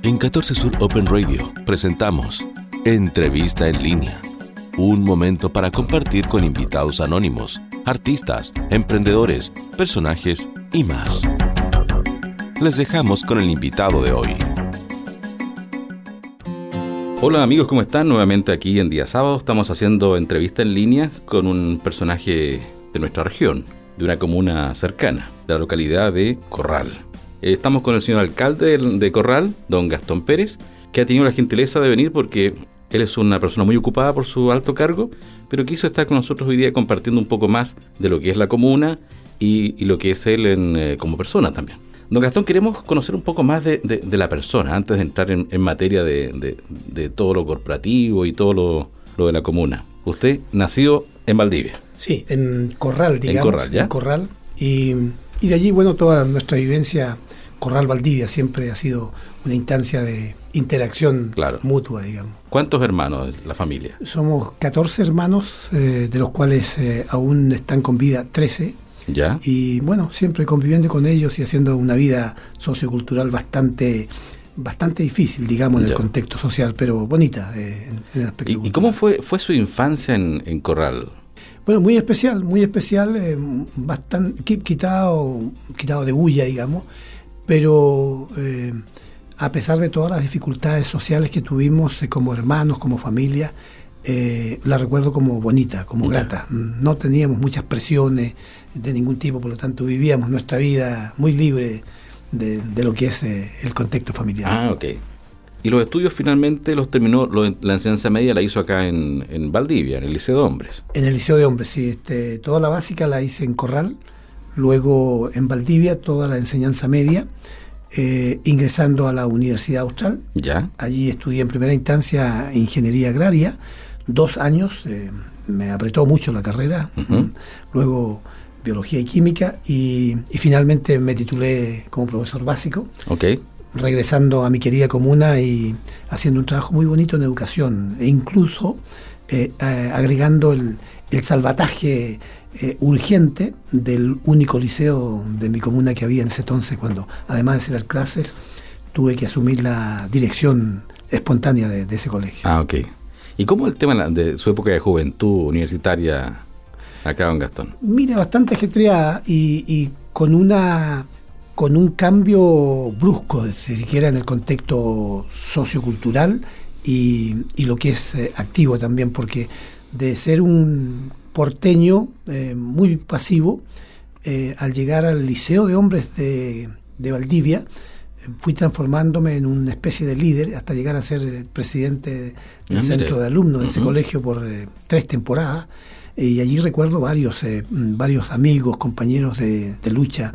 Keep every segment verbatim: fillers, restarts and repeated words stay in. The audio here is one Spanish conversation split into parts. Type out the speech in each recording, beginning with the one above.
En catorce Sur Open Radio presentamos Entrevista en Línea, un momento para compartir con invitados anónimos, artistas, emprendedores, personajes y más. Les dejamos con el invitado de hoy. Hola amigos, ¿cómo están? Nuevamente aquí en día sábado estamos haciendo entrevista en línea con un personaje de nuestra región, de una comuna cercana, de la localidad de Corral. Estamos con el señor alcalde de Corral, don Gastón Pérez, que ha tenido la gentileza de venir porque él es una persona muy ocupada por su alto cargo, pero quiso estar con nosotros hoy día compartiendo un poco más de lo que es la comuna y, y lo que es él en, eh, como persona también. Don Gastón, queremos conocer un poco más de, de, de la persona, antes de entrar en, en materia de, de, de todo lo corporativo y todo lo, lo de la comuna. Usted nació en Valdivia. Sí, en Corral, digamos. En Corral, ¿ya? En Corral. Y, y de allí, bueno, toda nuestra vivencia, Corral-Valdivia, siempre ha sido una instancia de interacción claro. mutua, digamos. ¿Cuántos hermanos de la familia? Somos catorce hermanos, eh, de los cuales eh, aún están con vida trece. ¿Ya? Y bueno, siempre conviviendo con ellos y haciendo una vida sociocultural bastante bastante difícil, digamos, en ya. el contexto social, pero bonita eh, en, en el aspecto ¿Y, ¿Y cómo fue fue su infancia en, en Corral? Bueno, muy especial, muy especial, eh, bastante quitado, quitado de bulla, digamos, pero eh, a pesar de todas las dificultades sociales que tuvimos eh, como hermanos, como familia, eh, la recuerdo como bonita, como ya. grata. No teníamos muchas presiones de ningún tipo, por lo tanto vivíamos nuestra vida muy libre de, de lo que es eh, el contexto familiar. Ah, ok. Y los estudios finalmente los terminó, lo, la enseñanza media la hizo acá en, en Valdivia, en el Liceo de Hombres. En el Liceo de Hombres, sí. Este, toda la básica la hice en Corral, luego en Valdivia toda la enseñanza media, eh, ingresando a la Universidad Austral. Ya. Allí estudié en primera instancia Ingeniería Agraria, dos años, eh, me apretó mucho la carrera, uh-huh. luego Biología y Química, y, y finalmente me titulé como profesor básico. Okay. Regresando a mi querida comuna y haciendo un trabajo muy bonito en educación, e incluso eh, eh, agregando el, el salvataje eh, urgente del único liceo de mi comuna que había en ese entonces, cuando además de ser dar clases, tuve que asumir la dirección espontánea de, de ese colegio. Ah, ok. ¿Y cómo el tema de su época de juventud universitaria acá, don Gastón? Mira, bastante ajetreada y, y con una... con un cambio brusco, siquiera en el contexto sociocultural y, y lo que es eh, activo también, porque de ser un porteño eh, muy pasivo, eh, al llegar al Liceo de Hombres de, de Valdivia, eh, fui transformándome en una especie de líder hasta llegar a ser eh, presidente del ah, centro de alumnos de uh-huh. ese colegio por eh, tres temporadas. Y allí recuerdo varios eh, varios amigos, compañeros de, de lucha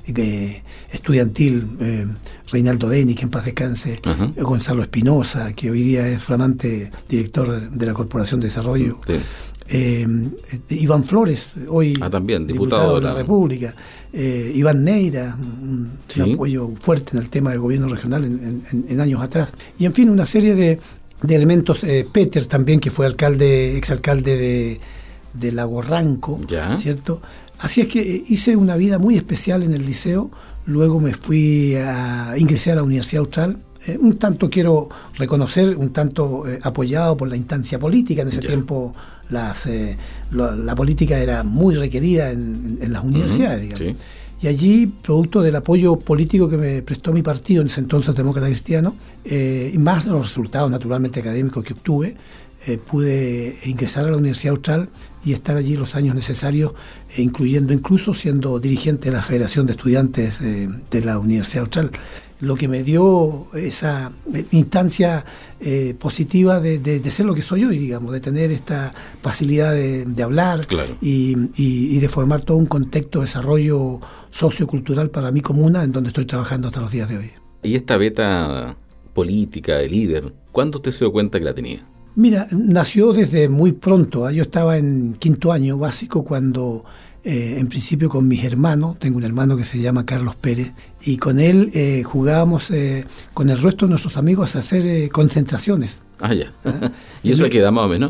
de estudiantil, eh, Reinaldo Deni, que en paz descanse, uh-huh. Gonzalo Espinosa, que hoy día es flamante director de la Corporación de Desarrollo, sí. eh, Iván Flores, hoy ah, también, diputado, diputado de la, la República, eh, Iván Neira, un, sí. un apoyo fuerte en el tema del gobierno regional en, en, en años atrás, y en fin, una serie de, de elementos, eh, Peter también, que fue alcalde, exalcalde de de Lago Ranco, ¿ya? ¿Cierto? Así es que hice una vida muy especial en el liceo, luego me fui a ingresé a la Universidad Austral, eh, un tanto quiero reconocer, un tanto eh, apoyado por la instancia política. En ese ya. tiempo las, eh, la, la política era muy requerida en, en las universidades, uh-huh. digamos. Sí. Y allí, producto del apoyo político que me prestó mi partido, en ese entonces Demócrata Cristiano, eh, y más los resultados naturalmente académicos que obtuve, eh, pude ingresar a la Universidad Austral y estar allí los años necesarios, eh, incluyendo incluso siendo dirigente de la Federación de Estudiantes de, de la Universidad Austral, lo que me dio esa instancia eh, positiva de, de, de ser lo que soy hoy, digamos, de tener esta facilidad de, de hablar claro. y, y, y de formar todo un contexto de desarrollo sociocultural para mi comuna, en donde estoy trabajando hasta los días de hoy. ¿Y esta beta política de líder, cuándo usted se dio cuenta que la tenía? Mira, nació desde muy pronto. Yo estaba en quinto año básico cuando, eh, en principio con mis hermanos, tengo un hermano que se llama Carlos Pérez, y con él eh, jugábamos eh, con el resto de nuestros amigos a hacer eh, concentraciones. Ah, ya. ¿Ah? ¿Y eso a qué edad más o menos?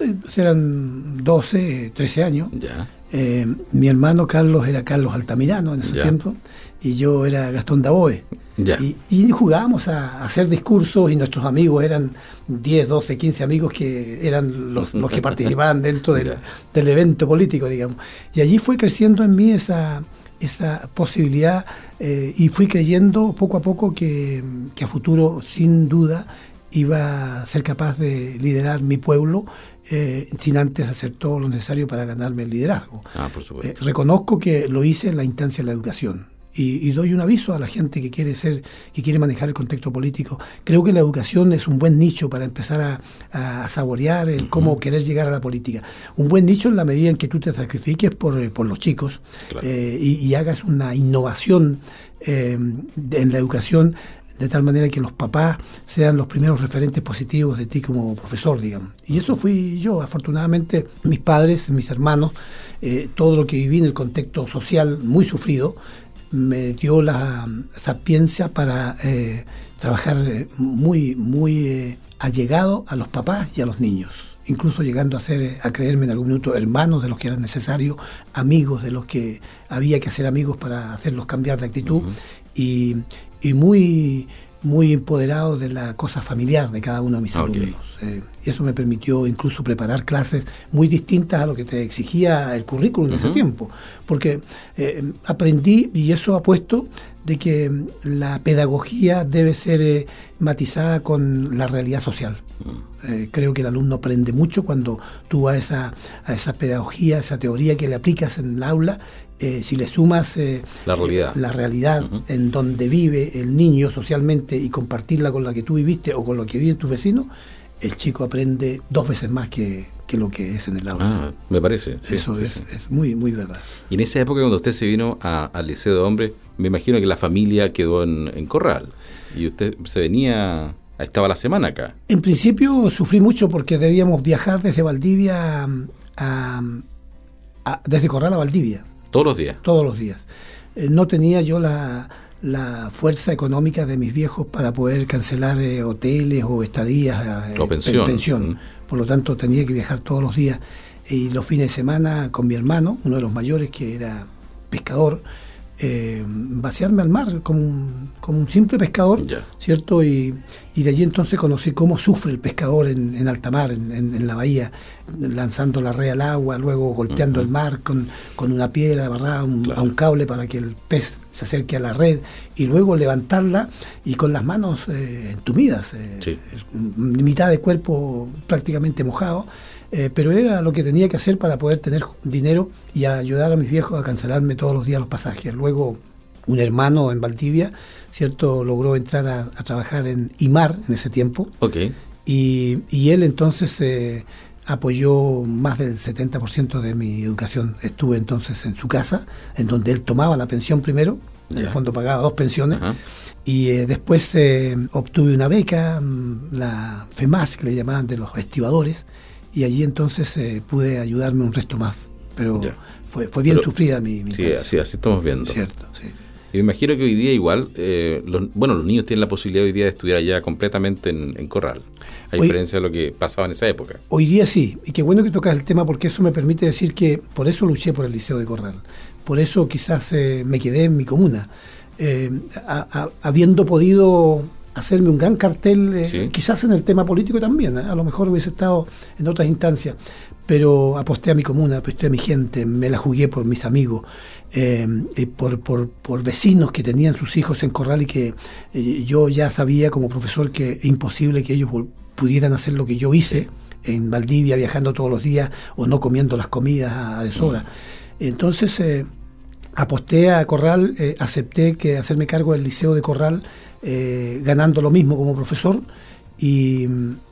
Eran doce, trece años. Ya. Eh, mi hermano Carlos era Carlos Altamirano en ese ya. tiempo, y yo era Gastón Daboe. Ya. Y, y jugábamos a, a hacer discursos y nuestros amigos eran diez, doce, quince amigos que eran los, los que participaban dentro del, del evento político, digamos. Y allí fue creciendo en mí esa, esa posibilidad eh, y fui creyendo poco a poco que, que a futuro, sin duda, iba a ser capaz de liderar mi pueblo eh, sin antes hacer todo lo necesario para ganarme el liderazgo. Ah, por supuesto. Eh, reconozco que lo hice en la instancia de la educación. Y, y doy un aviso a la gente que quiere ser, que quiere manejar el contexto político. Creo que la educación es un buen nicho para empezar a, a saborear el cómo uh-huh. querer llegar a la política. Un buen nicho en la medida en que tú te sacrifiques por, por los chicos, claro. eh, y, y hagas una innovación eh, de, en la educación, de tal manera que los papás sean los primeros referentes positivos de ti como profesor, digamos. Y eso fui yo. Afortunadamente, mis padres, mis hermanos, eh, todo lo que viví en el contexto social muy sufrido, me dio la sapiencia para eh, trabajar muy, muy eh, allegado a los papás y a los niños, incluso llegando a ser, a creerme en algún minuto hermanos de los que eran necesarios, amigos de los que había que hacer amigos para hacerlos cambiar de actitud, uh-huh. y, y muy, muy empoderado de la cosa familiar de cada uno de mis okay. alumnos. Eh, y eso me permitió incluso preparar clases muy distintas a lo que te exigía el currículum uh-huh. de ese tiempo, porque eh, aprendí, y eso apuesto, de que la pedagogía debe ser eh, matizada con la realidad social. Uh-huh. Eh, creo que el alumno aprende mucho cuando tú a esa, a esa pedagogía, a esa teoría que le aplicas en el aula, eh, si le sumas eh, la realidad, eh, la realidad uh-huh. en donde vive el niño socialmente y compartirla con la que tú viviste o con lo que viven tus vecinos, el chico aprende dos veces más que, que lo que es en el aula. Ah, me parece. Sí, Eso sí, es, sí. es muy, muy verdad. Y en esa época, cuando usted se vino a, al Liceo de Hombres, me imagino que la familia quedó en, en Corral. Y usted se venía, estaba la semana acá. En principio sufrí mucho porque debíamos viajar desde Valdivia a, a, a desde Corral a Valdivia. ¿Todos los días? Todos los días. Eh, no tenía yo la... la fuerza económica de mis viejos para poder cancelar eh, hoteles o estadías eh, o pensión, pensión. Mm. Por lo tanto tenía que viajar todos los días, y los fines de semana con mi hermano, uno de los mayores que era pescador, eh, vaciarme al mar como un, como un simple pescador, yeah. ¿cierto? Y, y de allí entonces conocí cómo sufre el pescador en, en alta mar, en, en, en la bahía, lanzando la red al agua, luego golpeando uh-huh. el mar con, con una piedra amarrada a un, claro. a un cable para que el pez se acerque a la red, y luego levantarla y con las manos eh, entumidas, eh, sí. mitad de cuerpo prácticamente mojado. Eh, pero era lo que tenía que hacer para poder tener dinero y ayudar a mis viejos a cancelarme todos los días los pasajes. Luego un hermano en Valdivia, ¿cierto?, logró entrar a, a trabajar en IMAR en ese tiempo. Okay. Y, y él entonces eh, apoyó más del setenta por ciento de mi educación. Estuve entonces en su casa, en donde él tomaba la pensión primero, en yeah. el fondo pagaba dos pensiones. Uh-huh. Y eh, después eh, obtuve una beca, la FEMAS, que le llamaban, de los estibadores. Y allí entonces eh, pude ayudarme un resto más, pero yeah. fue fue bien Pero, sufrida mi, mi sí, así, así estamos viendo. Cierto, sí. Y me imagino que hoy día igual, eh, los, bueno, los niños tienen la posibilidad hoy día de estudiar allá completamente en, en Corral, a hoy, diferencia de lo que pasaba en esa época. Hoy día sí, y qué bueno que tocas el tema, porque eso me permite decir que por eso luché por el Liceo de Corral, por eso quizás eh, me quedé en mi comuna, eh, a, a, habiendo podido hacerme un gran cartel, eh, sí. quizás en el tema político también, ¿eh? A lo mejor hubiese estado en otras instancias, pero aposté a mi comuna, aposté a mi gente, me la jugué por mis amigos, eh, por, por, por vecinos que tenían sus hijos en Corral, y que eh, yo ya sabía como profesor que es imposible que ellos pudieran hacer lo que yo hice sí. en Valdivia, viajando todos los días o no comiendo las comidas a deshora. Mm. Entonces eh, aposté a Corral, eh, acepté que hacerme cargo del Liceo de Corral, Eh, ganando lo mismo como profesor, y,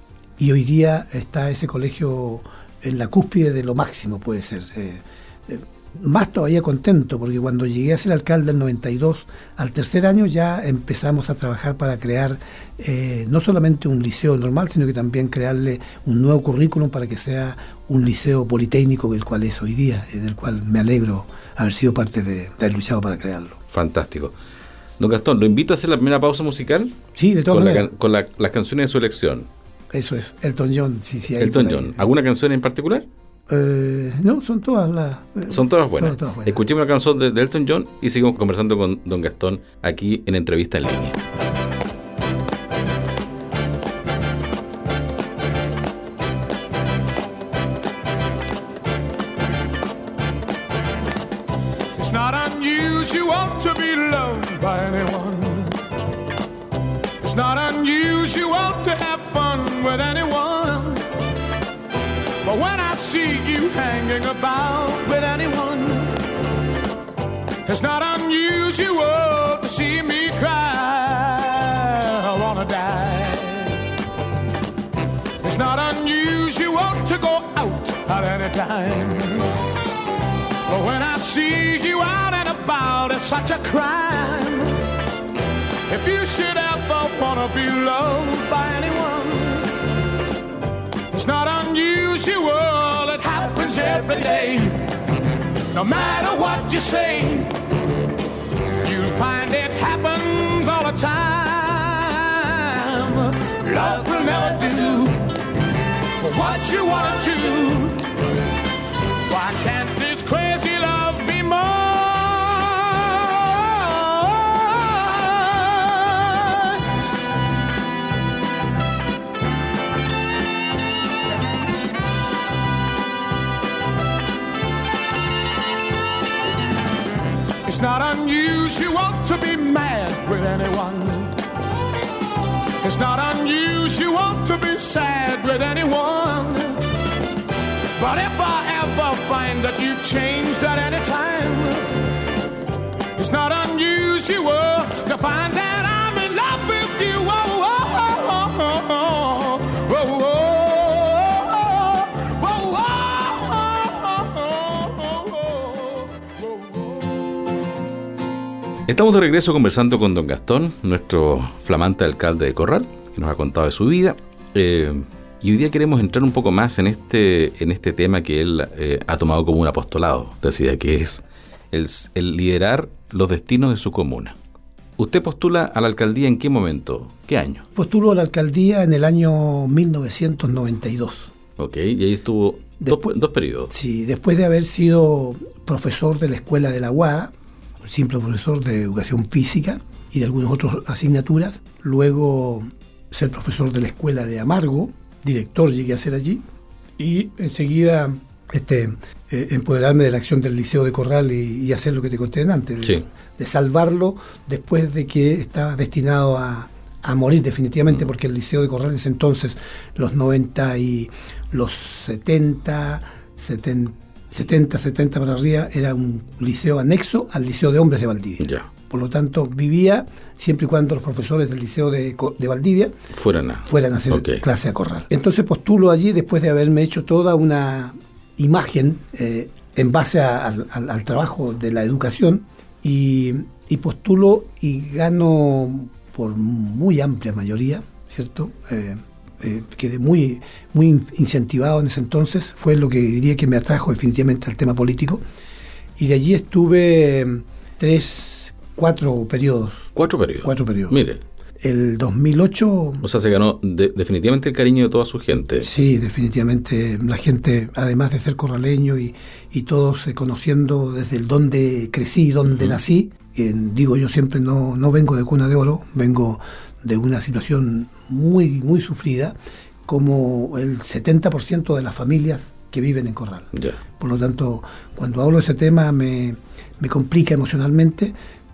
y hoy día está ese colegio en la cúspide de lo máximo, puede ser. Eh, eh, más todavía contento, porque cuando llegué a ser alcalde en noventa y dos, al tercer año ya empezamos a trabajar para crear eh, no solamente un liceo normal, sino que también crearle un nuevo currículum para que sea un liceo politécnico, el cual es hoy día, y del cual me alegro haber sido parte de, de haber luchado para crearlo. Fantástico. Don Gastón, lo invito a hacer la primera pausa musical. Sí, de todas con maneras. La, con la, las canciones de su elección. Eso es, Elton John. Sí, sí, Elton John. ¿Alguna canción en particular? Eh, no, son todas las... Eh, son todas buenas. Son todas buenas. Escuchemos la canción de, de Elton John y seguimos conversando con don Gastón aquí en Entrevista en Línea. It's not unusual to be loved by anyone. It's not unusual to have fun with anyone. But when I see you hanging about with anyone, it's not unusual to see me cry. I wanna die. It's not unusual to go out at any time. But when I see you out and about, it's such a crime. If you should ever wanna be loved by anyone, it's not unusual, it happens every day. No matter what you say, you'll find it happens all the time. Love will never do what you want to do. Why can't this crazy love be more? It's not unusual to be mad with anyone. It's not unusual to be sad with anyone. But if I ever find that you've changed at any time, it's not unusual to find that I'm in love with you. Whoa, whoa, whoa, whoa, whoa, whoa, whoa. Estamos de regreso conversando con don Gastón, nuestro flamante alcalde de Corral, que nos ha contado de su vida. Eh, y hoy día queremos entrar un poco más en este, en este tema que él eh, ha tomado como un apostolado, decía, que es el, el liderar los destinos de su comuna. ¿Usted postula a la alcaldía en qué momento? ¿Qué año? Postulo a la alcaldía en el año mil novecientos noventa y dos. Ok, y ahí estuvo después, dos, dos periodos. Sí, después de haber sido profesor de la Escuela de la Guada, un simple profesor de educación física y de algunas otras asignaturas, luego ser profesor de la Escuela de Amargo, director llegué a ser allí, y enseguida este, eh, empoderarme de la acción del Liceo de Corral y, y hacer lo que te conté antes, de, sí. de salvarlo después de que estaba destinado a, a morir definitivamente, mm. porque el Liceo de Corral en ese entonces, los noventa y los setenta, setenta, setenta, setenta para arriba, era un liceo anexo al Liceo de Hombres de Valdivia. Ya. Por lo tanto, vivía siempre y cuando los profesores del Liceo de, de Valdivia fueran a, fueran a hacer okay. clase a Corral. Entonces postulo allí después de haberme hecho toda una imagen eh, en base a, a, al, al trabajo de la educación y, y postulo y gano por muy amplia mayoría, ¿cierto? Eh, Eh, quedé muy, muy incentivado en ese entonces, fue lo que diría que me atrajo definitivamente al tema político, y de allí estuve tres, cuatro periodos. ¿Cuatro periodos? Cuatro periodos. Mire. El dos mil ocho... O sea, se ganó de, definitivamente el cariño de toda su gente. Sí, definitivamente. La gente, además de ser corraleño y, y todos eh, conociendo desde el donde crecí, donde uh-huh. nací, eh, digo yo siempre, no, no vengo de cuna de oro, vengo de una situación muy, muy sufrida, como el setenta por ciento de las familias que viven en Corral. Yeah. Por lo tanto, cuando hablo de ese tema me, me complica emocionalmente,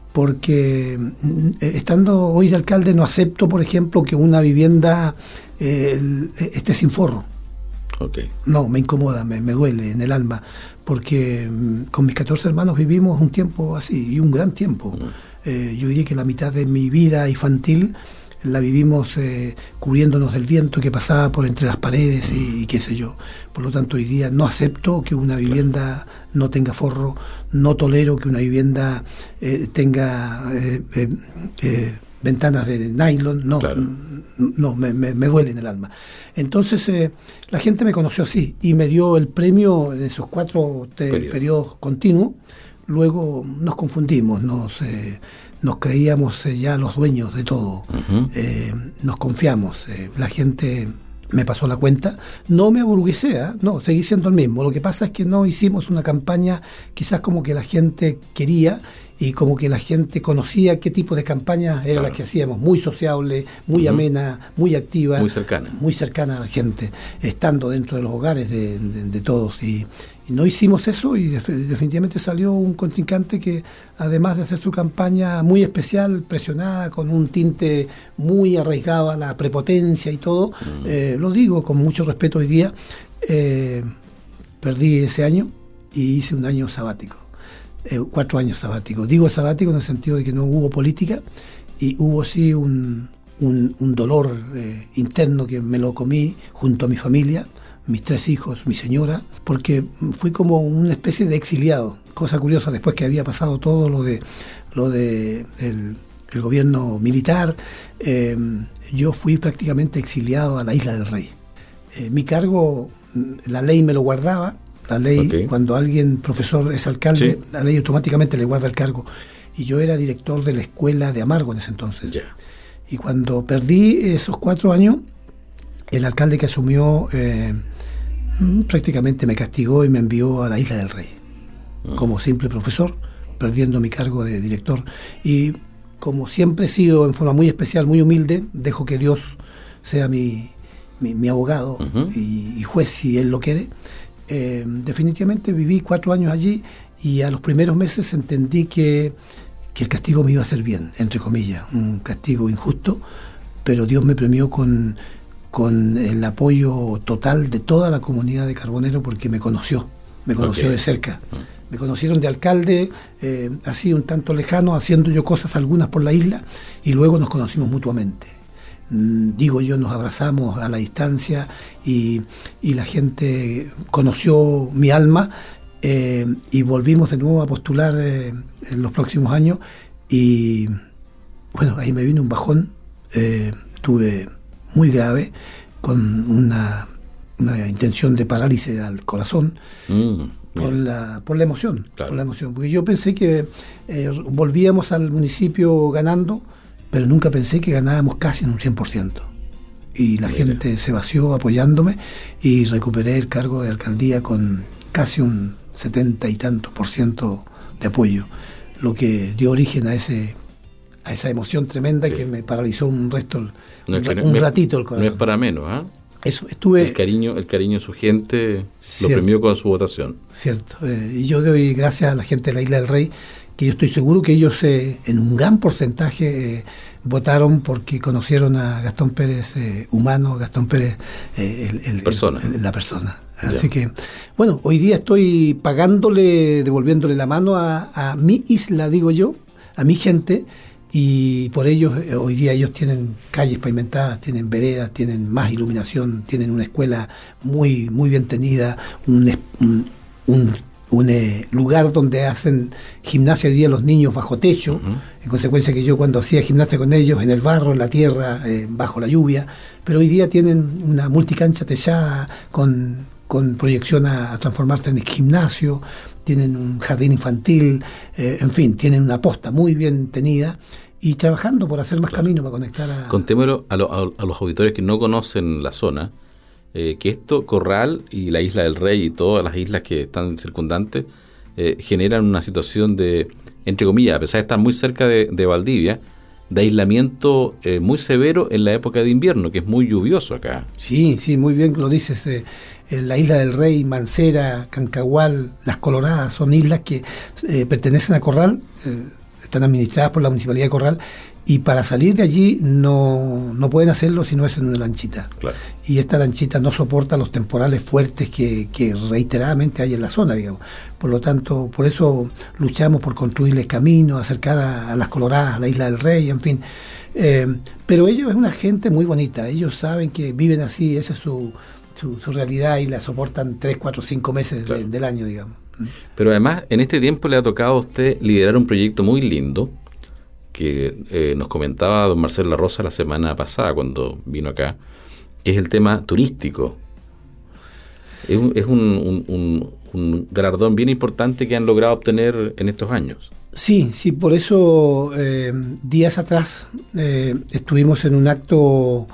porque estando hoy de alcalde no acepto, por ejemplo, que una vivienda eh, esté sin forro. Okay. No, me incomoda, me, me duele en el alma, porque con mis catorce hermanos vivimos un tiempo así, y un gran tiempo. Mm. Eh, yo diría que la mitad de mi vida infantil la vivimos eh, cubriéndonos del viento que pasaba por entre las paredes y, y qué sé yo. Por lo tanto, hoy día no acepto que una vivienda no tenga forro, no tolero que una vivienda eh, tenga eh, eh, eh, ventanas de nylon, no, claro. no me, me, me duele en el alma. Entonces, eh, la gente me conoció así y me dio el premio en esos cuatro te, periodos. periodos continuos. Luego nos confundimos, nos, eh, nos creíamos eh, ya los dueños de todo, uh-huh. eh, nos confiamos. Eh, la gente me pasó la cuenta. No me aburguesé, ¿eh? No, seguí siendo el mismo. Lo que pasa es que no hicimos una campaña quizás como que la gente quería y como que la gente conocía qué tipo de campaña era, claro, la que hacíamos, muy sociable, muy uh-huh. amena, muy activa, muy cercana, muy cercana a la gente, estando dentro de los hogares de, de, de todos. Y, y no hicimos eso y def- definitivamente salió un contrincante que, además de hacer su campaña muy especial, presionada, con un tinte muy arraigado a la prepotencia y todo, uh-huh. eh, lo digo con mucho respeto hoy día, eh, perdí ese año y hice un año sabático. Eh, cuatro años sabáticos. Digo sabático en el sentido de que no hubo política y hubo sí un, un, un dolor eh, interno que me lo comí junto a mi familia, mis tres hijos, mi señora, porque fui como una especie de exiliado. Cosa curiosa, después que había pasado todo lo de lo de el, el gobierno militar, eh, yo fui prácticamente exiliado a la Isla del Rey. Eh, mi cargo, la ley me lo guardaba. La ley, okay. cuando alguien, profesor, es alcalde, sí. la ley automáticamente le guarda el cargo. Y yo era director de la escuela de Amargo en ese entonces. Yeah. Y cuando perdí esos cuatro años, el alcalde que asumió eh, prácticamente me castigó y me envió a la Isla del Rey. Uh-huh. Como simple profesor, perdiendo mi cargo de director. Y como siempre he sido en forma muy especial, muy humilde, dejo que Dios sea mi, mi, mi abogado uh-huh. y, y juez si Él lo quiere. Eh, definitivamente viví cuatro años allí y a los primeros meses entendí que, que el castigo me iba a hacer bien, entre comillas, un castigo injusto, pero Dios me premió con, con el apoyo total de toda la comunidad de Carbonero porque me conoció, me conoció okay. de cerca. Me conocieron de alcalde, eh, así un tanto lejano, haciendo yo cosas algunas por la isla y luego nos conocimos mutuamente. Digo yo, nos abrazamos a la distancia y, y la gente conoció mi alma eh, y volvimos de nuevo a postular eh, en los próximos años y bueno, ahí me vino un bajón, eh, estuve muy grave con una, una intención de parálisis al corazón mm, por, la, por la emoción, claro. por la emoción, porque yo pensé que eh, volvíamos al municipio ganando, pero nunca pensé que ganábamos casi en un cien por ciento. Y la Mira. gente se vació apoyándome y recuperé el cargo de alcaldía con casi un setenta y tantos por ciento de apoyo, lo que dio origen a ese a esa emoción tremenda sí. que me paralizó un resto, no, un, un no, ratito el corazón. No es para menos, ¿ah? ¿eh? Eso, estuve... El cariño, el cariño de su gente cierto, lo premió con su votación. Cierto. Eh, y yo doy gracias a la gente de la Isla del Rey, que yo estoy seguro que ellos eh, en un gran porcentaje eh, votaron porque conocieron a Gastón Pérez eh, humano, Gastón Pérez eh, el, el, persona. El, el, la persona. Así ya. que, bueno, hoy día estoy pagándole, devolviéndole la mano a, a mi isla, digo yo, a mi gente, y por ellos eh, hoy día ellos tienen calles pavimentadas, tienen veredas, tienen más iluminación, tienen una escuela muy muy bien tenida, un, un, un, un eh, lugar donde hacen gimnasia hoy día los niños bajo techo, uh-huh. en consecuencia que yo cuando hacía gimnasia con ellos en el barro, en la tierra, eh, bajo la lluvia, pero hoy día tienen una multicancha techada con, con proyección a, a transformarse en el gimnasio, tienen un jardín infantil, eh, en fin, tienen una posta muy bien tenida y trabajando por hacer más claro. camino para conectar a... Contémoslo a, lo, a, a los auditores que no conocen la zona, eh, que esto, Corral y la Isla del Rey y todas las islas que están circundantes, eh, generan una situación de, entre comillas, a pesar de estar muy cerca de, de Valdivia, de aislamiento eh, muy severo en la época de invierno, que es muy lluvioso acá. Sí, sí, muy bien que lo dices. Eh, la Isla del Rey, Mancera, Cancahual, Las Coloradas, son islas que eh, pertenecen a Corral, eh, están administradas por la Municipalidad de Corral, y para salir de allí no, no pueden hacerlo si no es en una lanchita. Claro. Y esta lanchita no soporta los temporales fuertes que, que reiteradamente hay en la zona, digamos. Por lo tanto, por eso luchamos por construirles caminos, acercar a, a Las Coloradas, a la Isla del Rey, en fin. Eh, pero ellos es una gente muy bonita, ellos saben que viven así, esa es su... Su, su realidad y la soportan tres, cuatro, cinco meses claro. de, del año, digamos. Pero además, en este tiempo le ha tocado a usted liderar un proyecto muy lindo que eh, nos comentaba don Marcelo La Rosa la semana pasada cuando vino acá, que es el tema turístico. Es un, es un, un, un, un galardón bien importante que han logrado obtener en estos años. Sí, sí, por eso eh, días atrás eh, estuvimos en un acto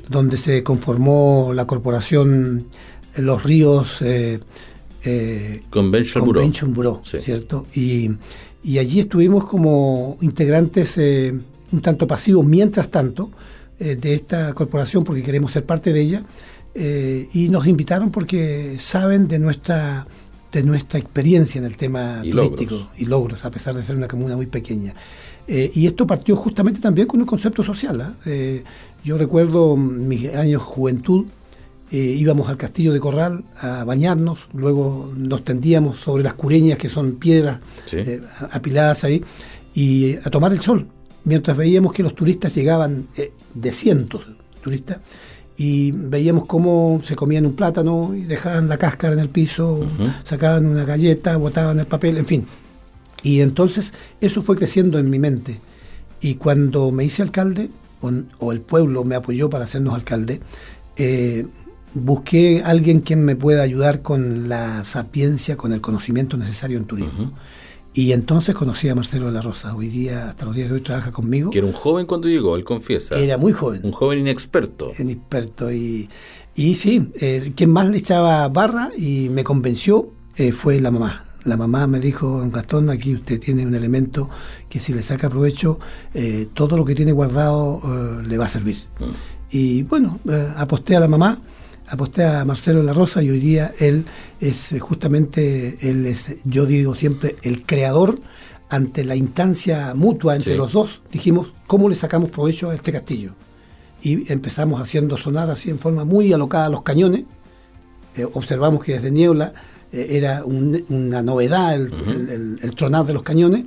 donde se conformó la corporación Los Ríos eh, eh, Convention Bureau, Convention Bureau, sí. ¿cierto? Y, y allí estuvimos como integrantes eh, un tanto pasivos, mientras tanto, eh, de esta corporación, porque queremos ser parte de ella, eh, y nos invitaron porque saben de nuestra de nuestra experiencia en el tema y turístico logros. y logros, a pesar de ser una comuna muy pequeña. Eh, y esto partió justamente también con un concepto social. ¿eh? Eh, yo recuerdo mis años de juventud, eh, íbamos al Castillo de Corral a bañarnos, luego nos tendíamos sobre las cureñas, que son piedras Sí. eh, apiladas ahí, y eh, a tomar el sol, mientras veíamos que los turistas llegaban, eh, de cientos de turistas, y veíamos cómo se comían un plátano y dejaban la cáscara en el piso, uh-huh. sacaban una galleta, botaban el papel, en fin. Y entonces eso fue creciendo en mi mente. Y cuando me hice alcalde, o, o el pueblo me apoyó para hacernos alcalde, eh, busqué a alguien quien me pueda ayudar con la sapiencia, con el conocimiento necesario en turismo. Uh-huh. Y entonces conocí a Marcelo de la Rosa. Hoy día, hasta los días de hoy, trabaja conmigo. Que era un joven cuando llegó, él confiesa. Era muy joven. Un joven inexperto. Inexperto. Y, y sí, eh, quien más le echaba barra y me convenció eh, fue la mamá. La mamá me dijo: don Gastón, aquí usted tiene un elemento que si le saca provecho, eh, todo lo que tiene guardado eh, le va a servir. Mm. Y bueno, eh, aposté a la mamá, aposté a Marcelo de la Rosa, y hoy día él es justamente, él es, yo digo siempre, el creador. Ante la instancia mutua entre sí. los dos, dijimos: ¿cómo le sacamos provecho a este castillo? Y empezamos haciendo sonar así en forma muy alocada los cañones. Eh, observamos que desde Niebla eh, era un, una novedad el, uh-huh. el, el, el tronar de los cañones,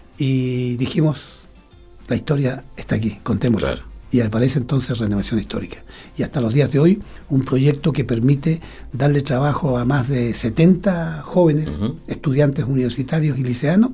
y dijimos: la historia está aquí, contémosla. Claro. Y aparece entonces Renovación Histórica. Y hasta los días de hoy, un proyecto que permite darle trabajo a más de setenta jóvenes, uh-huh. estudiantes universitarios y liceanos,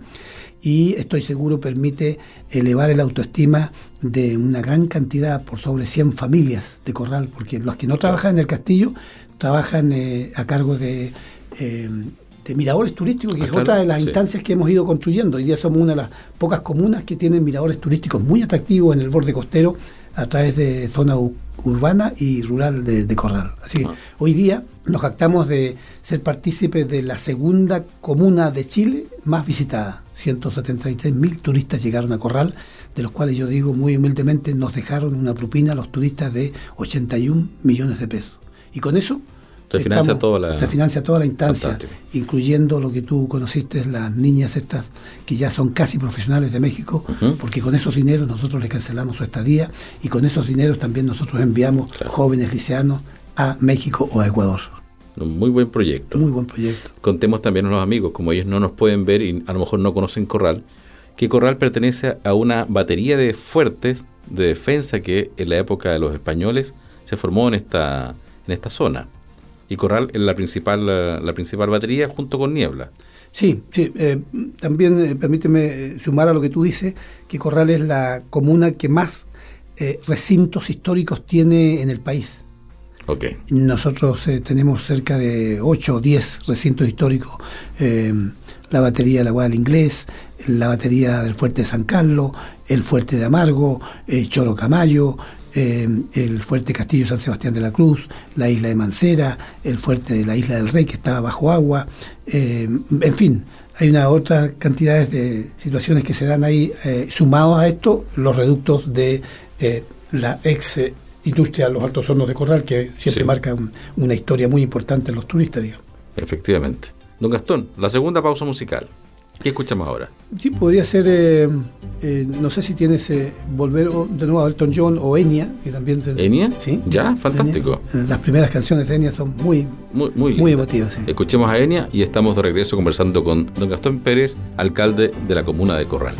y estoy seguro permite elevar el autoestima de una gran cantidad, por sobre cien familias de Corral, porque los que no trabajan en el castillo trabajan eh, a cargo de... Eh, de miradores turísticos, que ah, es claro, otra de las sí. instancias que hemos ido construyendo. Hoy día somos una de las pocas comunas que tienen miradores turísticos muy atractivos en el borde costero, a través de zona u- urbana y rural de, de Corral. Así que ah. hoy día nos jactamos de ser partícipes de la segunda comuna de Chile más visitada. ciento setenta y tres mil turistas llegaron a Corral, de los cuales yo digo muy humildemente nos dejaron una propina a los turistas de ochenta y un millones de pesos. Y con eso Se financia, Estamos, toda la... se financia toda la instancia, Fantástico. Incluyendo lo que tú conociste, las niñas estas que ya son casi profesionales de México, uh-huh. porque con esos dineros nosotros les cancelamos su estadía, y con esos dineros también nosotros enviamos claro. jóvenes liceanos a México o a Ecuador. Un muy buen proyecto. Muy buen proyecto. Contemos también a los amigos, como ellos no nos pueden ver y a lo mejor no conocen Corral, que Corral pertenece a una batería de fuertes de defensa que en la época de los españoles se formó en esta, en esta zona. Y Corral es la principal, la, la principal batería junto con Niebla. Sí, sí. Eh, también eh, permíteme sumar a lo que tú dices, que Corral es la comuna que más eh, recintos históricos tiene en el país. Okay. Nosotros eh, tenemos cerca de ocho o diez recintos históricos. Eh, la batería de la Guada del Inglés, la batería del Fuerte de San Carlos, el Fuerte de Amargo, eh, Choro Camayo, Eh, el fuerte Castillo San Sebastián de la Cruz, la isla de Mancera, el fuerte de la Isla del Rey, que estaba bajo agua, eh, en fin, hay una otra cantidades de situaciones que se dan ahí, eh, sumados a esto, los reductos de eh, la ex eh, industria Los Altos Hornos de Corral, que siempre sí. marca un, una historia muy importante en los turistas, digamos. Efectivamente. Don Gastón, la segunda pausa musical. ¿Qué escuchamos ahora? Sí, podría ser, eh, eh, no sé si tienes, eh, volver de nuevo a Elton John o Enya, que también... Se, ¿Enya? Sí. Ya, fantástico. Enya. Las primeras canciones de Enya son muy, muy, muy, muy emotivas. Sí. Escuchemos a Enya y estamos de regreso conversando con don Gastón Pérez, alcalde de la comuna de Corral.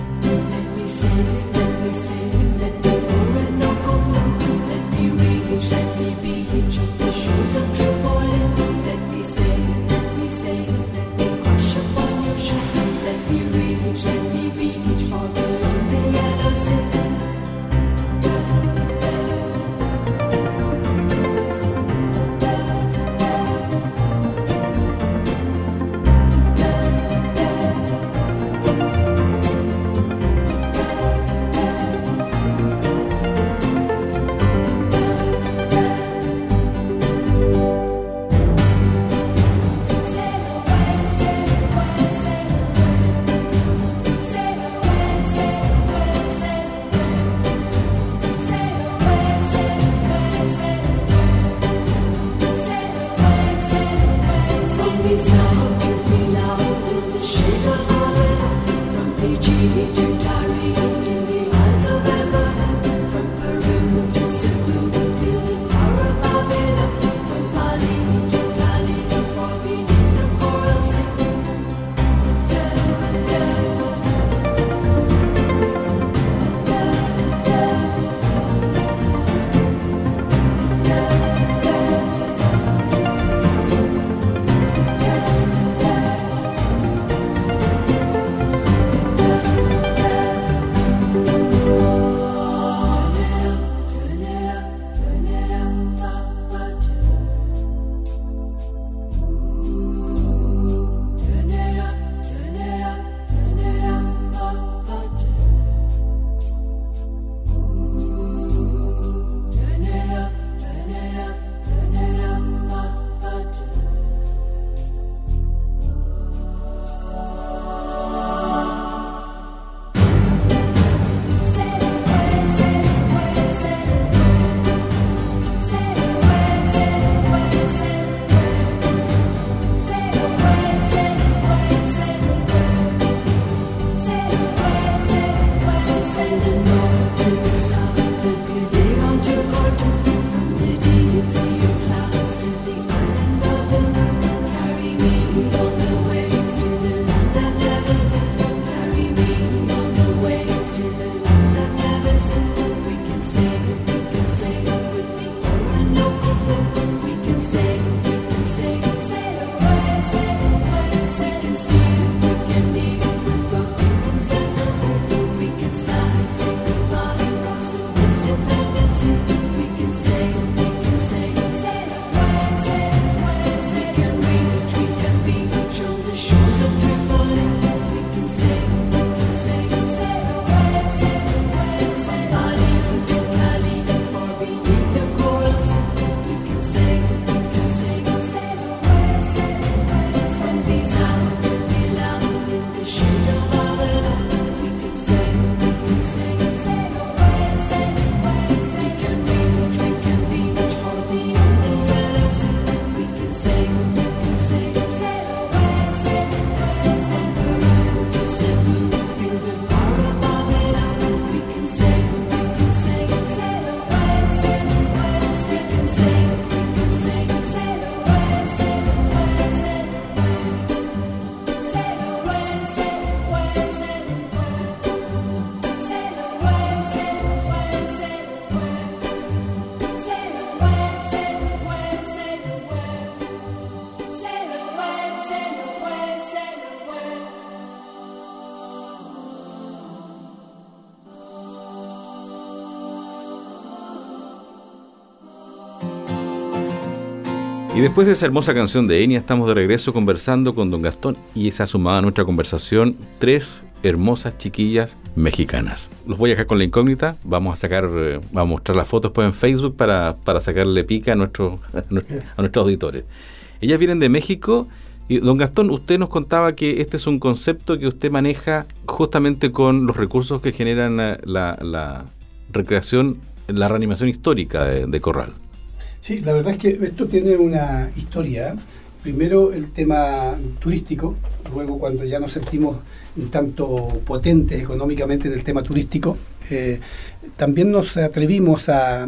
Y después de esa hermosa canción de Enya, estamos de regreso conversando con don Gastón y se ha sumado a nuestra conversación tres hermosas chiquillas mexicanas. Los voy a dejar con la incógnita, vamos a sacar, eh, vamos a mostrar las fotos pues en Facebook para, para sacarle pica a, nuestro, a, nuestro, a nuestros auditores. Ellas vienen de México y don Gastón, usted nos contaba que este es un concepto que usted maneja justamente con los recursos que generan la, la recreación, la reanimación histórica de, de Corral. Sí, la verdad es que esto tiene una historia. Primero el tema turístico, luego cuando ya nos sentimos un tanto potentes económicamente en el tema turístico, eh, también nos atrevimos a,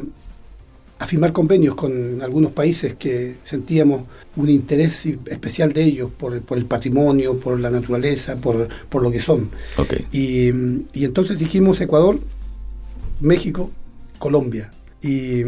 a firmar convenios con algunos países que sentíamos un interés especial de ellos por, por el patrimonio, por la naturaleza, por, por lo que son. Okay. Y, y entonces dijimos Ecuador, México, Colombia. Y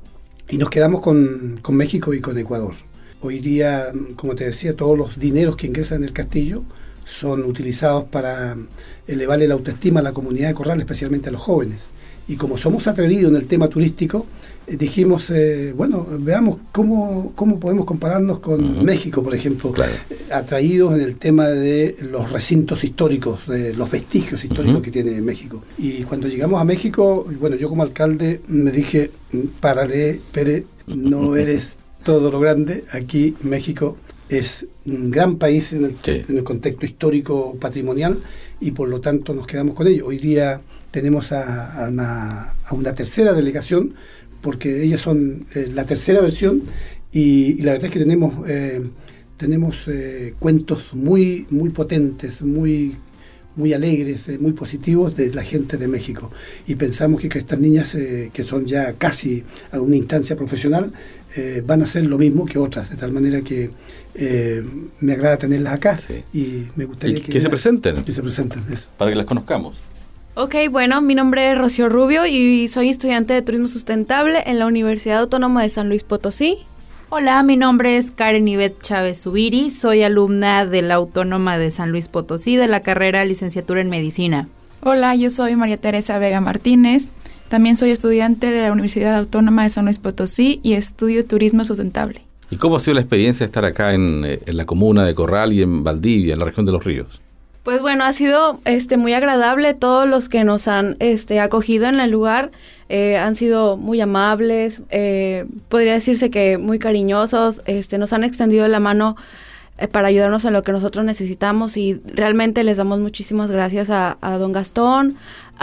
Y nos quedamos con, con México y con Ecuador. Hoy día, como te decía, todos los dineros que ingresan en el castillo son utilizados para elevarle la autoestima a la comunidad de Corral, especialmente a los jóvenes. Y como somos atrevidos en el tema turístico, eh, dijimos, eh, bueno, veamos cómo, cómo podemos compararnos con uh-huh. México, por ejemplo, claro. eh, atraídos en el tema de los recintos históricos, de los vestigios históricos uh-huh. que tiene México. Y cuando llegamos a México, bueno, yo como alcalde me dije, párale, Pérez, no eres todo lo grande, aquí México es un gran país en el, sí. en el contexto histórico patrimonial y por lo tanto nos quedamos con ellos. Hoy día tenemos a, a, una, a una tercera delegación porque ellas son eh, la tercera versión y, y la verdad es que tenemos eh, tenemos eh, cuentos muy muy potentes, muy muy alegres, eh, muy positivos de la gente de México y pensamos que, que estas niñas eh, que son ya casi a una instancia profesional eh, van a hacer lo mismo que otras, de tal manera que eh, me agrada tenerlas acá sí. y me gustaría ¿Y que, que se presenten que se presenten eso. Para que las conozcamos. Ok, bueno, mi nombre es Rocío Rubio y soy estudiante de Turismo Sustentable en la Universidad Autónoma de San Luis Potosí. Hola, mi nombre es Karen Ivette Chávez Zubiri, soy alumna de la Autónoma de San Luis Potosí de la carrera Licenciatura en Medicina. Hola, yo soy María Teresa Vega Martínez, también soy estudiante de la Universidad Autónoma de San Luis Potosí y estudio Turismo Sustentable. ¿Y cómo ha sido la experiencia de estar acá en, en la comuna de Corral y en Valdivia, en la región de Los Ríos? Pues bueno, ha sido este muy agradable. Todos los que nos han este acogido en el lugar eh, han sido muy amables, eh, podría decirse que muy cariñosos, este nos han extendido la mano eh, para ayudarnos en lo que nosotros necesitamos y realmente les damos muchísimas gracias a, a don Gastón,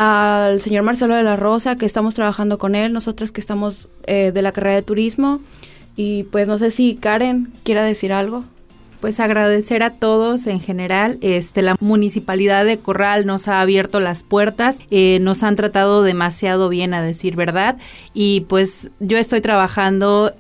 al señor Marcelo de la Rosa, que estamos trabajando con él, nosotros que estamos eh, de la carrera de turismo y pues no sé si Karen quiera decir algo. Pues agradecer a todos en general. Este, la Municipalidad de Corral nos ha abierto las puertas, eh, nos han tratado demasiado bien, a decir verdad, y pues yo estoy trabajando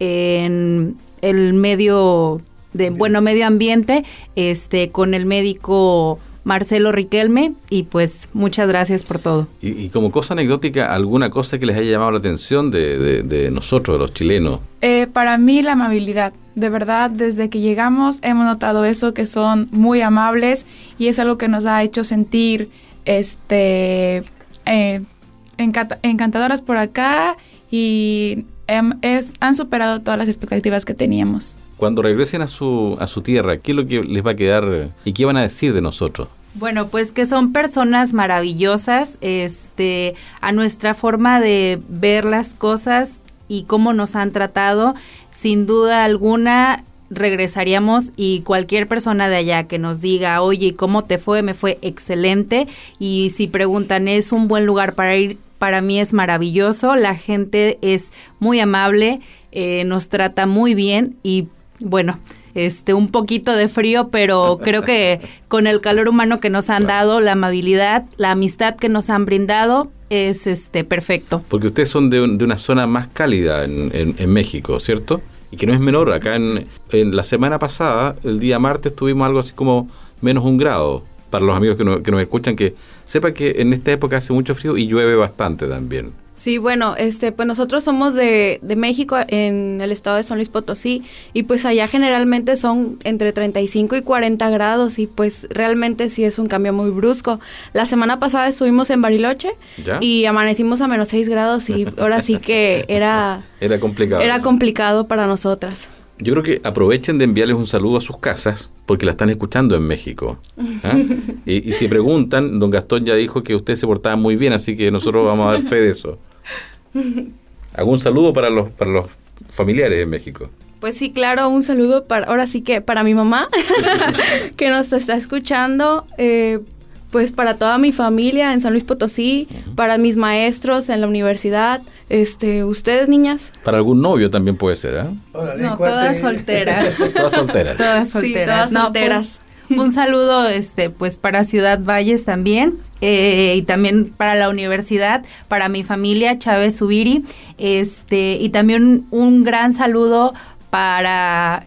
en el medio de, bueno, medio ambiente, este, con el médico Marcelo Riquelme, y pues muchas gracias por todo. Y, y como cosa anecdótica, ¿alguna cosa que les haya llamado la atención de, de, de nosotros, de los chilenos? Eh, para mí la amabilidad, de verdad, desde que llegamos hemos notado eso, que son muy amables y es algo que nos ha hecho sentir este eh, encanta- encantadoras por acá y eh, es, han superado todas las expectativas que teníamos. Cuando regresen a su a su tierra, ¿qué es lo que les va a quedar y qué van a decir de nosotros? Bueno, pues que son personas maravillosas, este, a nuestra forma de ver las cosas y cómo nos han tratado, sin duda alguna regresaríamos y cualquier persona de allá que nos diga, oye, ¿cómo te fue? Me fue excelente. Y si preguntan, ¿es un buen lugar para ir? Para mí es maravilloso, la gente es muy amable, eh, nos trata muy bien y bueno, este un poquito de frío, pero creo que con el calor humano que nos han dado, la amabilidad, la amistad que nos han brindado, es este perfecto. Porque ustedes son de, un, de una zona más cálida en, en, en México, ¿cierto? Y que no es menor. Acá en, en la semana pasada, el día martes, tuvimos algo así como menos un grado. Para los amigos que, no, que nos escuchan, que sepa que en esta época hace mucho frío y llueve bastante también. Sí, bueno, este, pues nosotros somos de, de México, en el estado de San Luis Potosí, y pues allá generalmente son entre treinta y cinco y cuarenta grados, y pues realmente sí es un cambio muy brusco. La semana pasada estuvimos en Bariloche, ¿ya? Y amanecimos a menos seis grados, y ahora sí que era... Era complicado. Era complicado para nosotras. Yo creo que aprovechen de enviarles un saludo a sus casas porque la están escuchando en México. ¿Ah? Y, y si preguntan, don Gastón ya dijo que usted se portaba muy bien, así que nosotros vamos a dar fe de eso. ¿Algún saludo para los, para los familiares en México? Pues sí, claro, un saludo para, ahora sí que para mi mamá, que nos está escuchando, eh, pues para toda mi familia en San Luis Potosí, uh-huh. para mis maestros en la universidad, este, ustedes, niñas. Para algún novio también puede ser, ¿eh? Órale, no, todas solteras. Todas solteras. Todas solteras. Sí, todas no, solteras. Pues, un saludo, este, pues para Ciudad Valles también, eh, y también para la universidad, para mi familia, Chávez Zubiri, este, y también un gran saludo para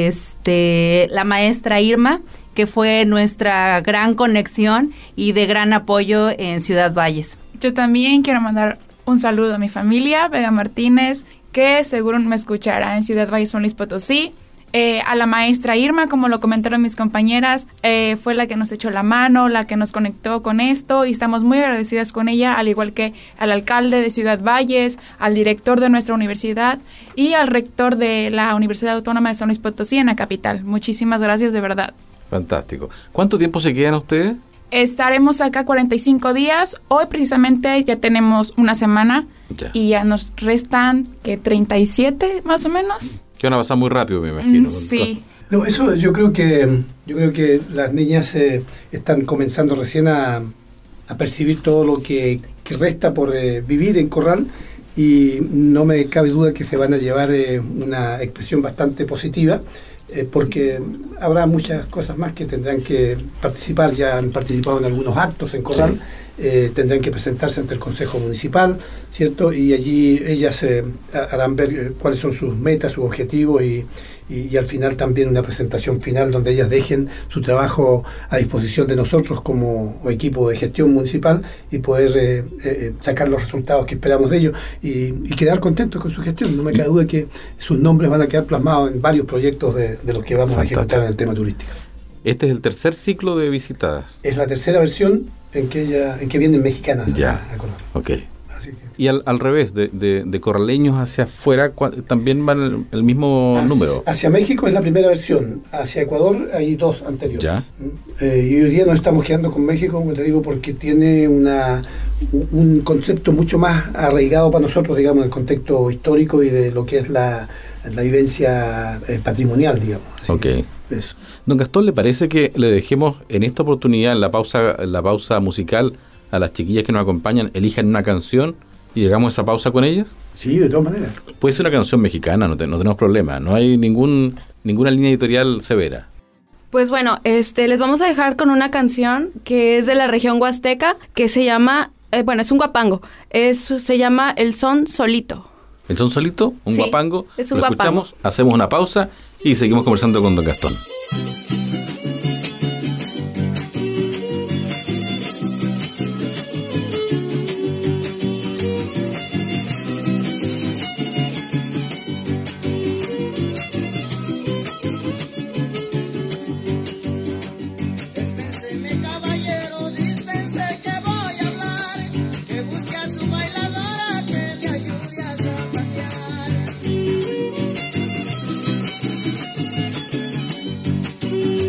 este la maestra Irma, que fue nuestra gran conexión y de gran apoyo en Ciudad Valles. Yo también quiero mandar un saludo a mi familia, Vega Martínez, que seguro me escuchará en Ciudad Valles, San Luis Potosí. Eh, a la maestra Irma, como lo comentaron mis compañeras, eh, fue la que nos echó la mano, la que nos conectó con esto y estamos muy agradecidas con ella, al igual que al alcalde de Ciudad Valles, al director de nuestra universidad y al rector de la Universidad Autónoma de San Luis Potosí en la capital. Muchísimas gracias, de verdad. Fantástico. ¿Cuánto tiempo se quedan ustedes? Estaremos acá cuarenta y cinco días. Hoy precisamente ya tenemos una semana ya. Y ya nos restan que treinta y siete más o menos. Que van a pasar muy rápido, me imagino. Mm, sí. No, eso yo creo que yo creo que las niñas eh, están comenzando recién a, a percibir todo lo que, que resta por eh, vivir en Corral y no me cabe duda que se van a llevar eh, una expresión bastante positiva. Eh, porque habrá muchas cosas más que tendrán que participar, ya han participado en algunos actos en Corral, sí. eh, tendrán que presentarse ante el Consejo Municipal, ¿cierto? Y allí ellas eh, harán ver eh, cuáles son sus metas, sus objetivos y, y, y al final también una presentación final donde ellas dejen su trabajo a disposición de nosotros como equipo de gestión municipal y poder eh, eh, sacar los resultados que esperamos de ellos y, y quedar contentos con su gestión. No me cabe duda que sus nombres van a quedar plasmados en varios proyectos de, de los que vamos Fantástico. a ejecutar en el tema turístico. Este es el tercer ciclo de visitadas. Es la tercera versión en que ella, en que vienen mexicanas. Ya, a, a ok. Así que. Y al, al revés, de, de, de corraleños hacia afuera, ¿también van el, el mismo Hacia, número? Hacia México es la primera versión, hacia Ecuador hay dos anteriores. Ya. Eh, y hoy día nos estamos quedando con México, como te digo, porque tiene una un concepto mucho más arraigado para nosotros, digamos, en el contexto histórico y de lo que es la, la vivencia eh, patrimonial, digamos. Así ok. Que, eso. Don Gastón, ¿le parece que le dejemos en esta oportunidad, en la pausa, en la pausa musical, a las chiquillas que nos acompañan, elijan una canción y llegamos a esa pausa con ellas? Sí, de todas maneras. Puede ser una canción mexicana, no, te, no tenemos problema, no hay ningún ninguna línea editorial severa. Pues bueno, este les vamos a dejar con una canción que es de la región huasteca, que se llama, eh, bueno, es un guapango, es, se llama El Son Solito. ¿El Son Solito? ¿Un sí, guapango? Es un Lo guapango. Escuchamos, hacemos una pausa y seguimos conversando con don Gastón. Thank you.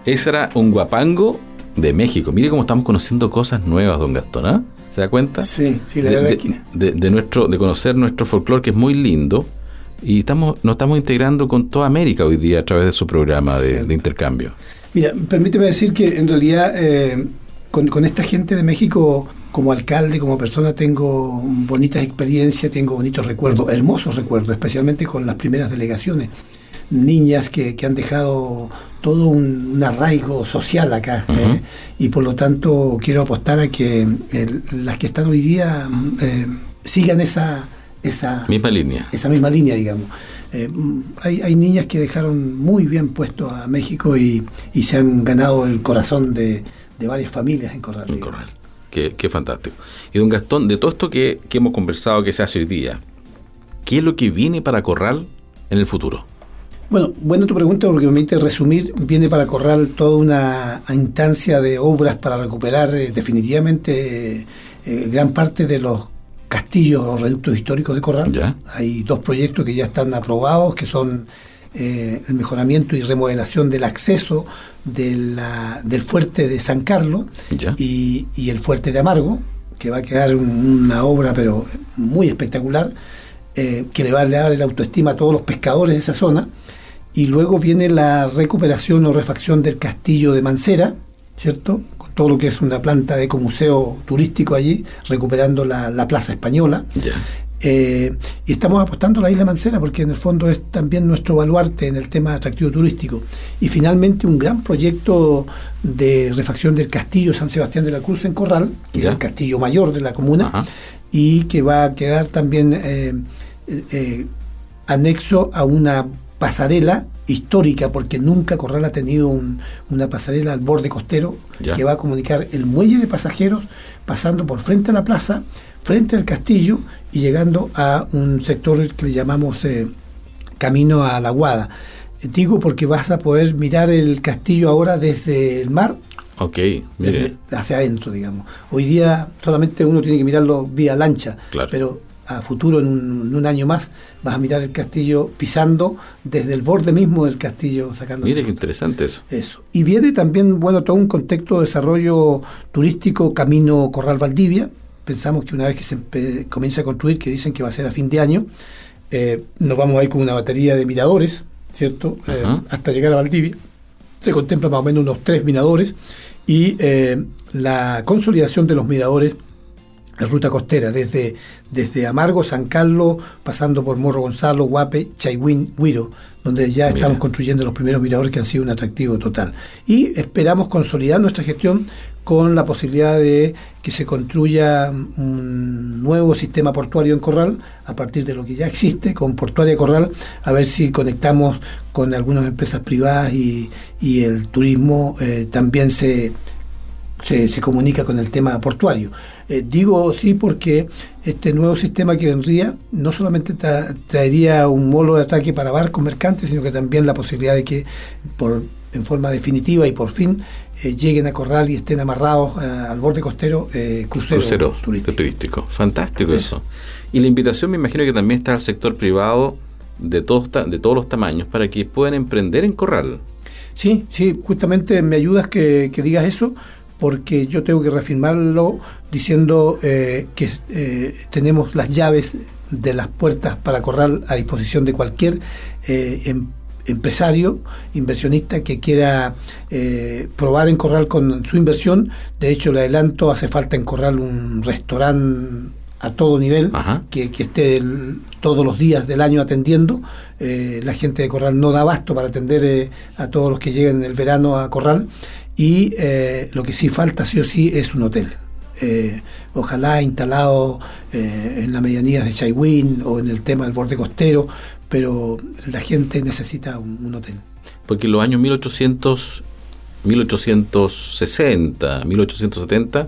Ese era un guapango de México. Mire cómo estamos conociendo cosas nuevas, don Gastón, ¿ah? ¿eh? ¿Se da cuenta? Sí, sí, la de, verdad de, es que... de, de, nuestro, de conocer nuestro folclore, que es muy lindo, y estamos nos estamos integrando con toda América hoy día a través de su programa de, de intercambio. Mira, permíteme decir que en realidad eh, con, con esta gente de México, como alcalde, como persona, tengo bonitas experiencias, tengo bonitos recuerdos, hermosos recuerdos, especialmente con las primeras delegaciones. Niñas que, que han dejado todo un, un arraigo social acá, uh-huh. eh, y por lo tanto quiero apostar a que eh, las que están hoy día eh, sigan esa, esa misma línea. Esa misma línea, digamos. Eh, hay, hay niñas que dejaron muy bien puesto a México y, y se han ganado el corazón de, de varias familias en Corral. En Corral. Qué, qué fantástico. Y don Gastón, de todo esto que, que hemos conversado, que se hace hoy día, ¿qué es lo que viene para Corral en el futuro? Bueno, buena tu pregunta, porque me permite resumir. Viene para Corral toda una instancia de obras para recuperar eh, definitivamente eh, gran parte de los castillos o reductos históricos de Corral. ¿Ya? Hay dos proyectos que ya están aprobados, que son eh, el mejoramiento y remodelación del acceso de la, del fuerte de San Carlos y, y el fuerte de Amargo, que va a quedar un, una obra pero muy espectacular, eh, que le va a dar la autoestima a todos los pescadores de esa zona. Y luego viene la recuperación o refacción del castillo de Mancera, ¿cierto? Con todo lo que es una planta de ecomuseo turístico allí, recuperando la, la Plaza Española. Yeah. Eh, y estamos apostando a la isla Mancera porque en el fondo es también nuestro baluarte en el tema atractivo turístico. Y finalmente un gran proyecto de refacción del castillo San Sebastián de la Cruz en Corral, que yeah. es el castillo mayor de la comuna, uh-huh. y que va a quedar también eh, eh, anexo a una pasarela histórica, porque nunca Corral ha tenido un, una pasarela al borde costero ya. que va a comunicar el muelle de pasajeros pasando por frente a la plaza, frente al castillo y llegando a un sector que le llamamos eh, Camino a la Guada. Eh, digo porque vas a poder mirar el castillo ahora desde el mar, ok, mire. Desde, hacia adentro, digamos. Hoy día solamente uno tiene que mirarlo vía lancha, claro. pero a futuro, en un, en un año más, vas a mirar el castillo pisando desde el borde mismo del castillo, sacando. Mire qué interesante eso. Eso. Y viene también, bueno, todo un contexto de desarrollo turístico, Camino Corral Valdivia. Pensamos que una vez que se empe- comience a construir, que dicen que va a ser a fin de año, eh, nos vamos a ir con una batería de miradores, ¿cierto? Eh, hasta llegar a Valdivia. Se contempla más o menos unos tres miradores y eh, la consolidación de los miradores. La ruta costera, desde, desde Amargo, San Carlos, pasando por Morro Gonzalo, Guape, Chaihuín, Huiro, donde ya Mira. estamos construyendo los primeros miradores que han sido un atractivo total. Y esperamos consolidar nuestra gestión con la posibilidad de que se construya un nuevo sistema portuario en Corral, a partir de lo que ya existe, con Portuaria Corral, a ver si conectamos con algunas empresas privadas y, y el turismo eh, también se... Se, se comunica con el tema portuario. Eh, digo sí porque este nuevo sistema que vendría no solamente tra- traería un molo de atraque para barcos mercantes, sino que también la posibilidad de que por en forma definitiva y por fin eh, lleguen a Corral y estén amarrados eh, al borde costero eh, cruceros Crucero turísticos. Turístico. Fantástico eso. eso. Y la invitación me imagino que también está al sector privado de todos, de todos los tamaños para que puedan emprender en Corral. Sí, sí, justamente me ayudas que, que digas eso, porque yo tengo que reafirmarlo diciendo eh, que eh, tenemos las llaves de las puertas para Corral a disposición de cualquier eh, em, empresario, inversionista que quiera eh, probar en Corral con su inversión. De hecho, le adelanto, hace falta en Corral un restaurante a todo nivel, que, que esté el, todos los días del año atendiendo. Eh, la gente de Corral no da abasto para atender eh, a todos los que lleguen en el verano a Corral. Y eh, lo que sí falta sí o sí es un hotel, eh, ojalá instalado eh, en las medianías de Chaihuín o en el tema del borde costero, pero la gente necesita un, un hotel. Porque en los años mil ochocientos, mil ochocientos sesenta, mil ochocientos setenta,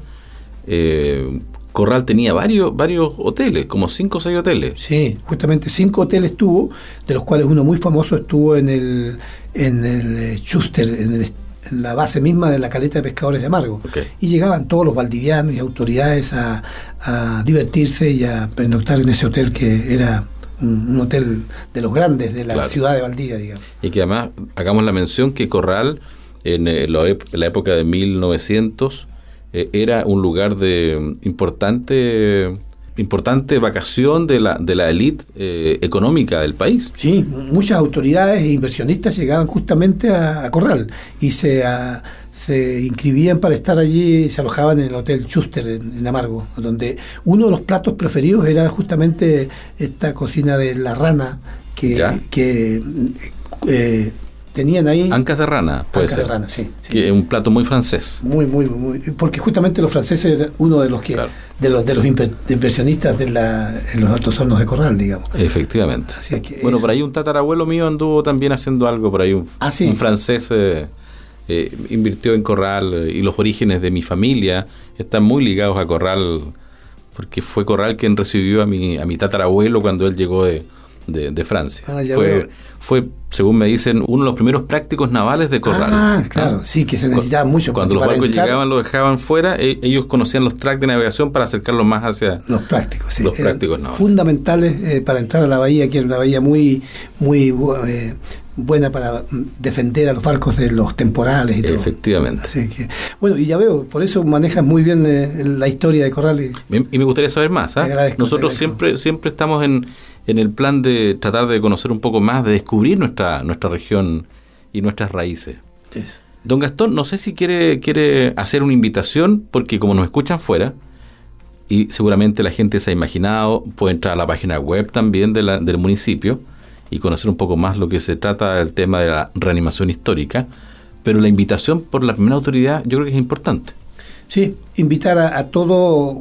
eh, Corral tenía varios varios hoteles, como cinco o seis hoteles. Sí, justamente cinco hoteles tuvo, de los cuales uno muy famoso estuvo en el en el Schuster, en el en la base misma de la caleta de pescadores de Amargo. Okay. Y llegaban todos los valdivianos y autoridades a, a divertirse y a pernoctar en ese hotel que era un, un hotel de los grandes de la claro. ciudad de Valdivia, digamos. Y que además hagamos la mención que Corral en, eh, la, ep- la época de mil novecientos, eh, era un lugar de importante importante vacación de la de la élite eh, económica del país. Sí, muchas autoridades e inversionistas llegaban justamente a, a Corral y se, a, se inscribían para estar allí, se alojaban en el Hotel Schuster en, en Amargo, donde uno de los platos preferidos era justamente esta cocina de la rana que, que eh, tenían ahí. Ancas de rana, puede Ancas ser. de rana, sí, sí. Que es un plato muy francés. Muy, muy, muy. Porque justamente los franceses eran uno de los que claro. de los de los impresionistas de la, en los altos hornos de Corral, digamos. Efectivamente. Así que bueno, eso. por ahí un tatarabuelo mío anduvo también haciendo algo por ahí. Un, ah, ¿sí? un francés eh, eh, invirtió en Corral eh, y los orígenes de mi familia están muy ligados a Corral, porque fue Corral quien recibió a mi a mi tatarabuelo cuando él llegó de De, de Francia. Ah, fue, fue, según me dicen, uno de los primeros prácticos navales de Corral. Ah, claro, ¿no? Sí, que se necesitaba mucho. Cuando los barcos entrar, llegaban, lo dejaban fuera, e- ellos conocían los tracks de navegación para acercarlos más hacia los prácticos, sí. Los prácticos navales. Fundamentales eh, para entrar a la bahía, que era una bahía muy, muy eh, buena para defender a los barcos de los temporales y todo. Efectivamente. Así que, bueno, y ya veo, por eso manejas muy bien eh, la historia de Corral. Y, y me gustaría saber más. ¿eh? Nosotros siempre siempre estamos en, en el plan de tratar de conocer un poco más, de descubrir nuestra nuestra región y nuestras raíces. Yes. Don Gastón, no sé si quiere, quiere hacer una invitación, porque como nos escuchan fuera, y seguramente la gente se ha imaginado, puede entrar a la página web también de la, del municipio, y conocer un poco más lo que se trata del tema de la reanimación histórica, pero la invitación por la primera autoridad yo creo que es importante. Sí, invitar a, a todo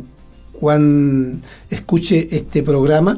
cuan escuche este programa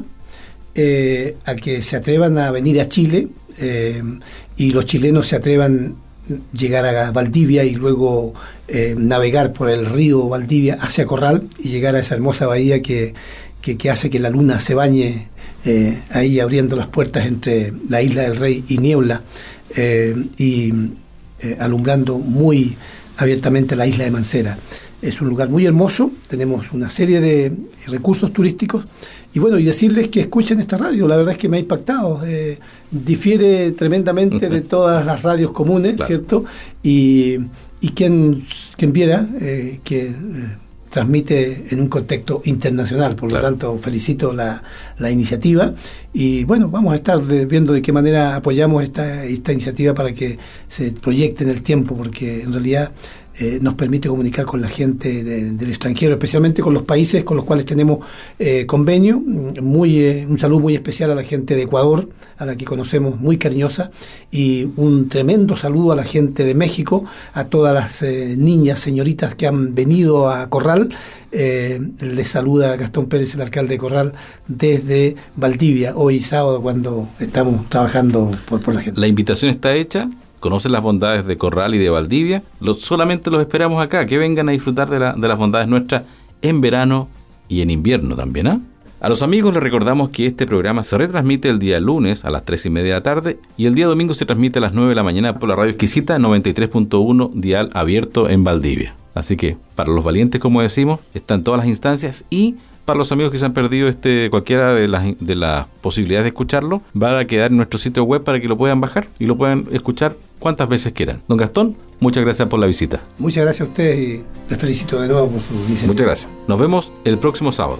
eh, a que se atrevan a venir a Chile eh, y los chilenos se atrevan a llegar a Valdivia y luego eh, navegar por el río Valdivia hacia Corral y llegar a esa hermosa bahía que, que, que hace que la luna se bañe Eh, ahí abriendo las puertas entre la Isla del Rey y Niebla eh, y eh, alumbrando muy abiertamente la isla de Mancera. Es un lugar muy hermoso, tenemos una serie de recursos turísticos y bueno, y decirles que escuchen esta radio, la verdad es que me ha impactado, eh, difiere tremendamente de todas las radios comunes, claro. ¿Cierto? Y, y quien, quien viera eh, que... Eh, transmite en un contexto internacional, por claro. lo tanto felicito la, la iniciativa y bueno, vamos a estar de, viendo de qué manera apoyamos esta, esta iniciativa para que se proyecte en el tiempo, porque en realidad eh, nos permite comunicar con la gente de, del extranjero, especialmente con los países con los cuales tenemos eh, convenio. Muy, eh, un saludo muy especial a la gente de Ecuador, a la que conocemos, muy cariñosa, y un tremendo saludo a la gente de México, a todas las eh, niñas, señoritas que han venido a Corral. Eh, les saluda Gastón Pérez, el alcalde de Corral, desde Valdivia, hoy sábado, cuando estamos trabajando por, por la gente. La invitación está hecha. Conocen las bondades de Corral y de Valdivia. Los, solamente los esperamos acá, que vengan a disfrutar de, la, de las bondades nuestras en verano y en invierno también. ¿eh? A los amigos les recordamos que este programa se retransmite el día lunes a las tres y media de la tarde y el día domingo se transmite a las nueve de la mañana por la radio exquisita noventa y tres punto uno dial abierto en Valdivia. Así que para los valientes, como decimos, están todas las instancias, y para los amigos que se han perdido este cualquiera de las, de las posibilidades de escucharlo, va a quedar en nuestro sitio web para que lo puedan bajar y lo puedan escuchar cuantas veces quieran. Don Gastón, muchas gracias por la visita. Muchas gracias a ustedes y les felicito de nuevo por su iniciativa. Muchas gracias. Nos vemos el próximo sábado.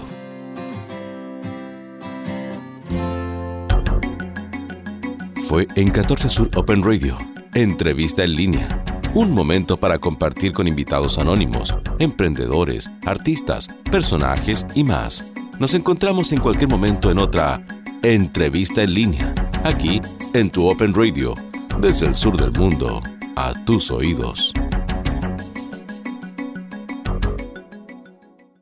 Fue en catorce Sur Open Radio, entrevista en línea. Un momento para compartir con invitados anónimos, emprendedores, artistas, personajes y más. Nos encontramos en cualquier momento en otra entrevista en línea, aquí en tu Open Radio, desde el sur del mundo, a tus oídos.